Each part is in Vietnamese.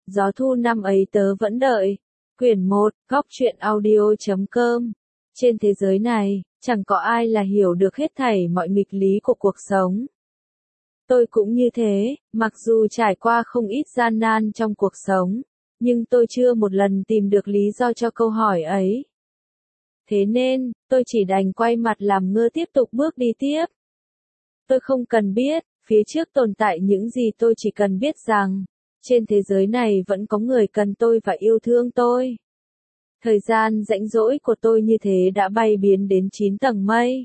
Gió thu năm ấy tớ vẫn đợi. Quyển 1, góc truyện audio.com. Trên thế giới này, chẳng có ai là hiểu được hết thảy mọi nghịch lý của cuộc sống. Tôi cũng như thế, mặc dù trải qua không ít gian nan trong cuộc sống, nhưng tôi chưa một lần tìm được lý do cho câu hỏi ấy. Thế nên, tôi chỉ đành quay mặt làm ngơ tiếp tục bước đi tiếp. Tôi không cần biết, phía trước tồn tại những gì, tôi chỉ cần biết rằng, trên thế giới này vẫn có người cần tôi và yêu thương tôi. Thời gian rảnh rỗi của tôi như thế đã bay biến đến 9 tầng mây.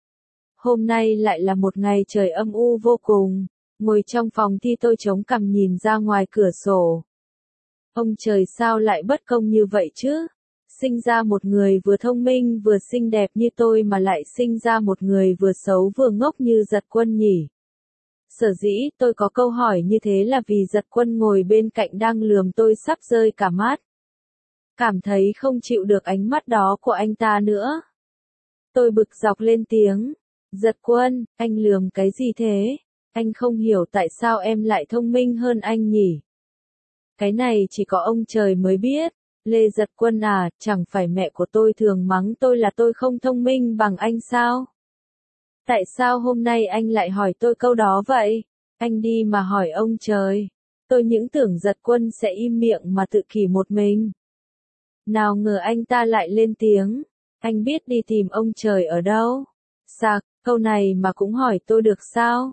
Hôm nay lại là một ngày trời âm u vô cùng, ngồi trong phòng thi tôi chống cằm nhìn ra ngoài cửa sổ. Ông trời sao lại bất công như vậy chứ? Sinh ra một người vừa thông minh vừa xinh đẹp như tôi mà lại sinh ra một người vừa xấu vừa ngốc như Giật Quân nhỉ? Sở dĩ tôi có câu hỏi như thế là vì Giật Quân ngồi bên cạnh đang lườm tôi sắp rơi cả mắt. Cảm thấy không chịu được ánh mắt đó của anh ta nữa. Tôi bực dọc lên tiếng. Giật Quân, anh lườm cái gì thế? Anh không hiểu tại sao em lại thông minh hơn anh nhỉ? Cái này chỉ có ông trời mới biết. Lê Giật Quân à, chẳng phải mẹ của tôi thường mắng tôi là tôi không thông minh bằng anh sao? Tại sao hôm nay anh lại hỏi tôi câu đó vậy? Anh đi mà hỏi ông trời. Tôi những tưởng Giật Quân sẽ im miệng mà tự kỷ một mình. Nào ngờ anh ta lại lên tiếng. Anh biết đi tìm ông trời ở đâu? Sạc, câu này mà cũng hỏi tôi được sao?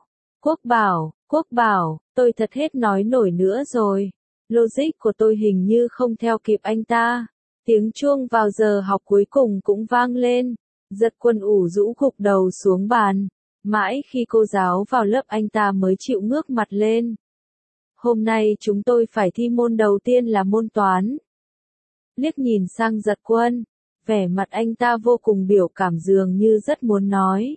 Quốc bảo, tôi thật hết nói nổi nữa rồi. Logic của tôi hình như không theo kịp anh ta. Tiếng chuông vào giờ học cuối cùng cũng vang lên. Giật Quân ủ rũ gục đầu xuống bàn. Mãi khi cô giáo vào lớp anh ta mới chịu ngước mặt lên. Hôm nay chúng tôi phải thi môn đầu tiên là môn toán. Liếc nhìn sang Giật Quân, vẻ mặt anh ta vô cùng biểu cảm dường như rất muốn nói.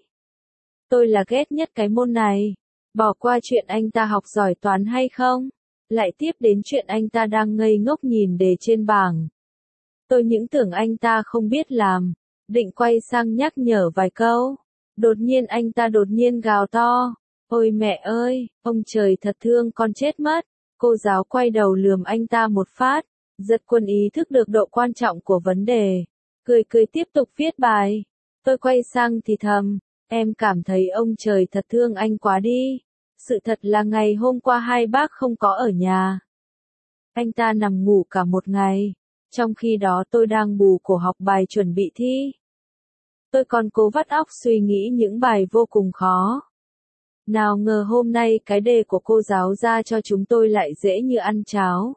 Tôi là ghét nhất cái môn này. Bỏ qua chuyện anh ta học giỏi toán hay không? Lại tiếp đến chuyện anh ta đang ngây ngốc nhìn đề trên bảng. Tôi những tưởng anh ta không biết làm, định quay sang nhắc nhở vài câu. Đột nhiên anh ta đột nhiên gào to. Ôi mẹ ơi, ông trời thật thương con chết mất. Cô giáo quay đầu lườm anh ta một phát. Giật Quân ý thức được độ quan trọng của vấn đề. Cười tiếp tục viết bài. Tôi quay sang thì thầm. Em cảm thấy ông trời thật thương anh quá đi. Sự thật là ngày hôm qua hai bác không có ở nhà. Anh ta nằm ngủ cả một ngày. Trong khi đó tôi đang bù cổ học bài chuẩn bị thi. Tôi còn cố vắt óc suy nghĩ những bài vô cùng khó. Nào ngờ hôm nay cái đề của cô giáo ra cho chúng tôi lại dễ như ăn cháo.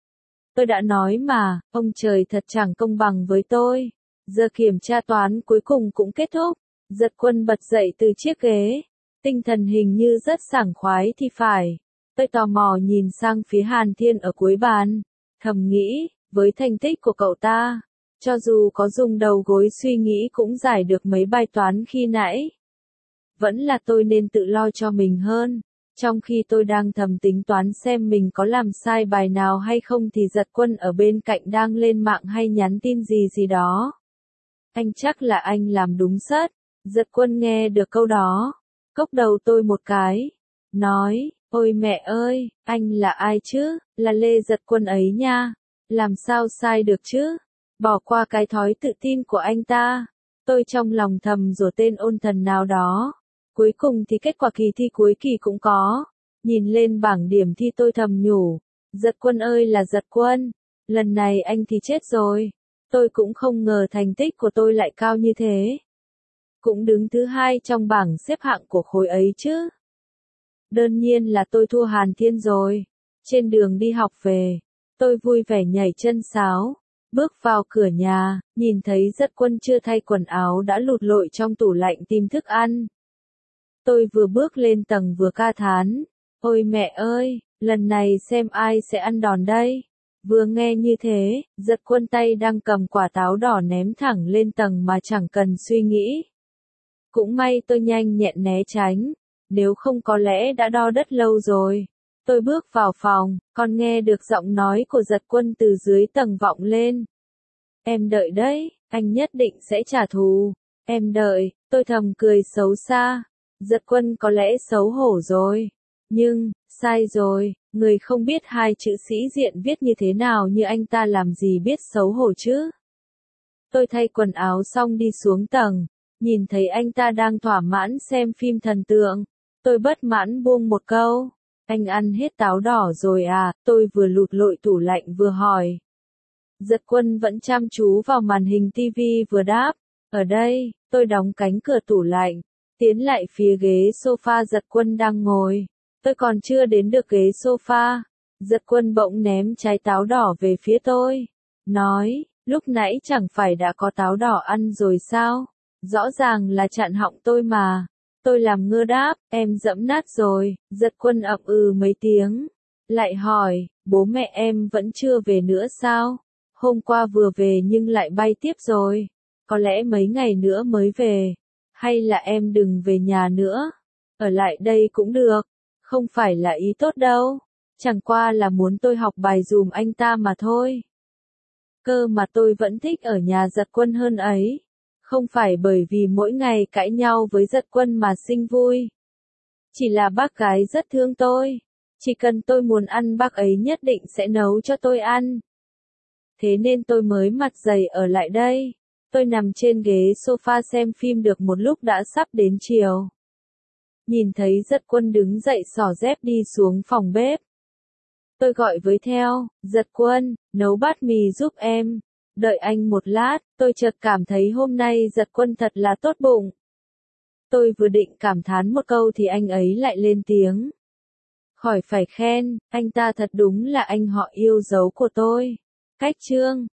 Tôi đã nói mà, ông trời thật chẳng công bằng với tôi. Giờ kiểm tra toán cuối cùng cũng kết thúc. Giật Quân bật dậy từ chiếc ghế. Tinh thần hình như rất sảng khoái thì phải. Tôi tò mò nhìn sang phía Hàn Thiên ở cuối bàn. Thầm nghĩ, với thành tích của cậu ta, cho dù có dùng đầu gối suy nghĩ cũng giải được mấy bài toán khi nãy. Vẫn là tôi nên tự lo cho mình hơn. Trong khi tôi đang thầm tính toán xem mình có làm sai bài nào hay không thì Giật Quân ở bên cạnh đang lên mạng hay nhắn tin gì đó. Anh chắc là anh làm đúng sất. Giật Quân nghe được câu đó. Cốc đầu tôi một cái. Nói, ôi mẹ ơi, anh là ai chứ? Là Lê Giật Quân ấy nha. Làm sao sai được chứ? Bỏ qua cái thói tự tin của anh ta. Tôi trong lòng thầm rủa tên ôn thần nào đó. Cuối cùng thì kết quả kỳ thi cuối kỳ cũng có. Nhìn lên bảng điểm thi tôi thầm nhủ. Giật Quân ơi là Giật Quân. Lần này anh thì chết rồi. Tôi cũng không ngờ thành tích của tôi lại cao như thế. Cũng đứng thứ 2 trong bảng xếp hạng của khối ấy chứ. Đương nhiên là tôi thua Hàn Thiên rồi. Trên đường đi học về, tôi vui vẻ nhảy chân sáo. Bước vào cửa nhà, nhìn thấy Giật Quân chưa thay quần áo đã lụt lội trong tủ lạnh tìm thức ăn. Tôi vừa bước lên tầng vừa ca thán. Ôi mẹ ơi, lần này xem ai sẽ ăn đòn đây. Vừa nghe như thế, Giật Quân tay đang cầm quả táo đỏ ném thẳng lên tầng mà chẳng cần suy nghĩ. Cũng may tôi nhanh nhẹn né tránh. Nếu không có lẽ đã đo đất lâu rồi. Tôi bước vào phòng, còn nghe được giọng nói của Giật Quân từ dưới tầng vọng lên. Em đợi đấy, anh nhất định sẽ trả thù. Em đợi, tôi thầm cười xấu xa. Giật Quân có lẽ xấu hổ rồi. Nhưng, sai rồi, Người không biết hai chữ sĩ diện viết như thế nào như anh ta làm gì biết xấu hổ chứ. Tôi thay quần áo xong đi xuống tầng, nhìn thấy anh ta đang thỏa mãn xem phim thần tượng. Tôi bất mãn buông một câu. Anh ăn hết táo đỏ rồi à? Tôi vừa lụt lội tủ lạnh vừa hỏi. Giật Quân vẫn chăm chú vào màn hình tivi vừa đáp. Ở đây, tôi đóng cánh cửa tủ lạnh, tiến lại phía ghế sofa Giật Quân đang ngồi. Tôi còn chưa đến được ghế sofa. Giật Quân bỗng ném trái táo đỏ về phía tôi. Nói, lúc nãy chẳng phải đã có táo đỏ ăn rồi sao? Rõ ràng là chặn họng tôi mà. Tôi làm ngơ đáp, em dẫm nát rồi. Giật Quân ậm ừ mấy tiếng. Lại hỏi, bố mẹ em vẫn chưa về nữa sao? Hôm qua vừa về nhưng lại bay tiếp rồi. Có lẽ mấy ngày nữa mới về. Hay là em đừng về nhà nữa. Ở lại đây cũng được. Không phải là ý tốt đâu. Chẳng qua là muốn tôi học bài dùm anh ta mà thôi. Cơ mà tôi vẫn thích ở nhà Giật Quân hơn ấy. Không phải bởi vì mỗi ngày cãi nhau với Giật Quân mà sinh vui. Chỉ là bác gái rất thương tôi. Chỉ cần tôi muốn ăn bác ấy nhất định sẽ nấu cho tôi ăn. Thế nên tôi mới mặt dày ở lại đây. Tôi nằm trên ghế sofa xem phim được một lúc đã sắp đến chiều. Nhìn thấy Giật Quân đứng dậy xỏ dép đi xuống phòng bếp. Tôi gọi với theo, Giật Quân, nấu bát mì giúp em. Đợi anh một lát, tôi chợt cảm thấy hôm nay Giật Quân thật là tốt bụng. Tôi vừa định cảm thán một câu thì anh ấy lại lên tiếng. Khỏi phải khen, anh ta thật đúng là anh họ yêu dấu của tôi. Cách chương